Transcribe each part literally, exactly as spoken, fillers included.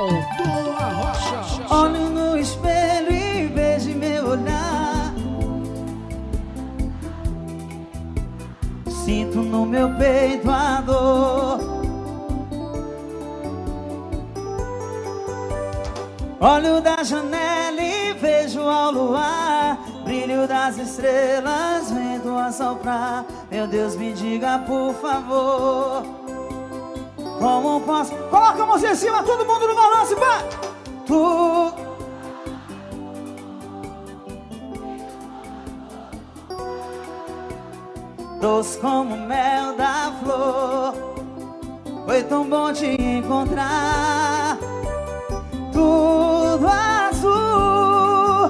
Aldo Arrocha. Olho no espelho e vejo meu olhar. Sinto no meu peito a dor. Olho da janela e vejo ao luar, brilho das estrelas, vento a soprar. Meu Deus, me diga por favor, como posso... Coloca a mãozinha em cima, todo mundo no balanço, vai! Tu... Doce como mel da flor, foi tão bom te encontrar. Tudo azul,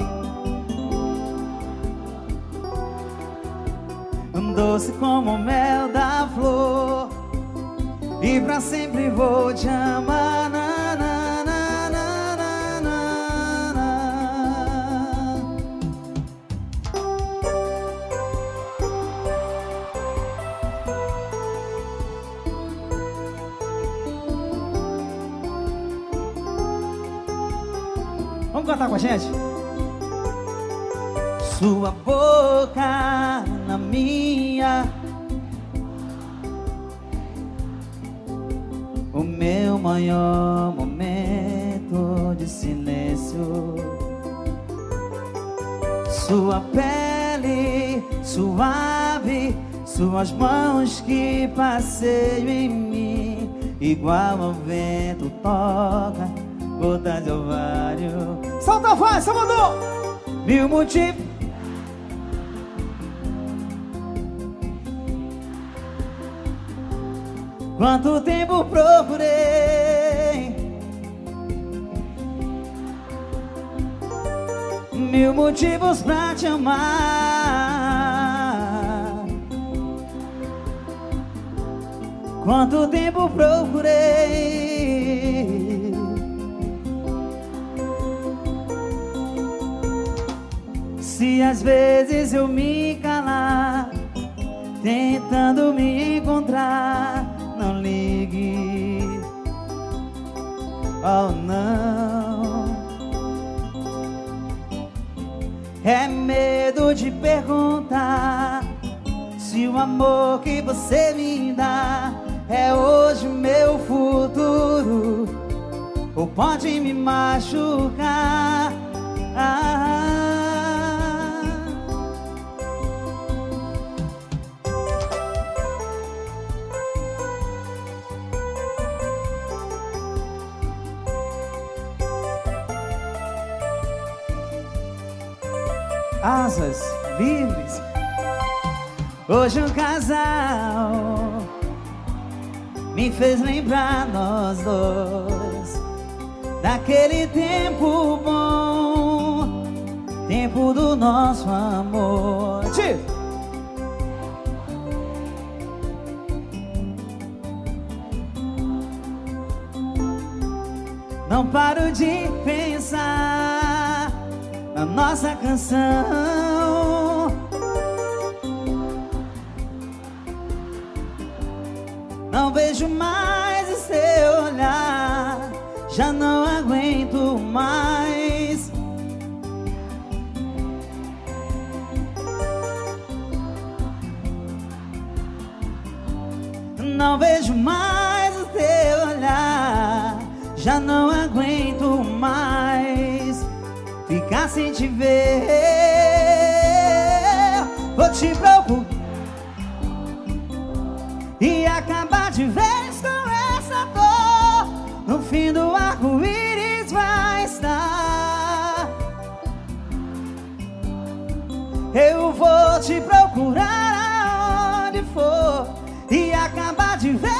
doce como mel da flor, e pra sempre vou te amar. Na, na, na, na, na, na, na. Vamos cantar com a gente? Sua boca na minha, o meu maior momento de silêncio. Sua pele suave, suas mãos que passeiam em mim, igual ao vento toca gota de ovário. Solta a voz, Salvador! Mil motivos. Quanto tempo procurei, mil motivos pra te amar. Quanto tempo procurei, se às vezes eu me calar, tentando me encontrar, não ligue, oh não. É medo de perguntar se o amor que você me dá é hoje meu futuro, ou pode me machucar. Ah, asas livres. Hoje um casal me fez lembrar nós dois daquele tempo bom, tempo do nosso amor. Tio. Não paro de pensar na nossa canção. Não vejo mais o seu olhar, já não aguento mais. Não vejo mais o teu olhar, já não aguento mais ficar sem te ver. Vou te procurar e acabar de vez com essa dor. No fim do arco-íris vai estar. Eu vou te procurar aonde for e acabar de vez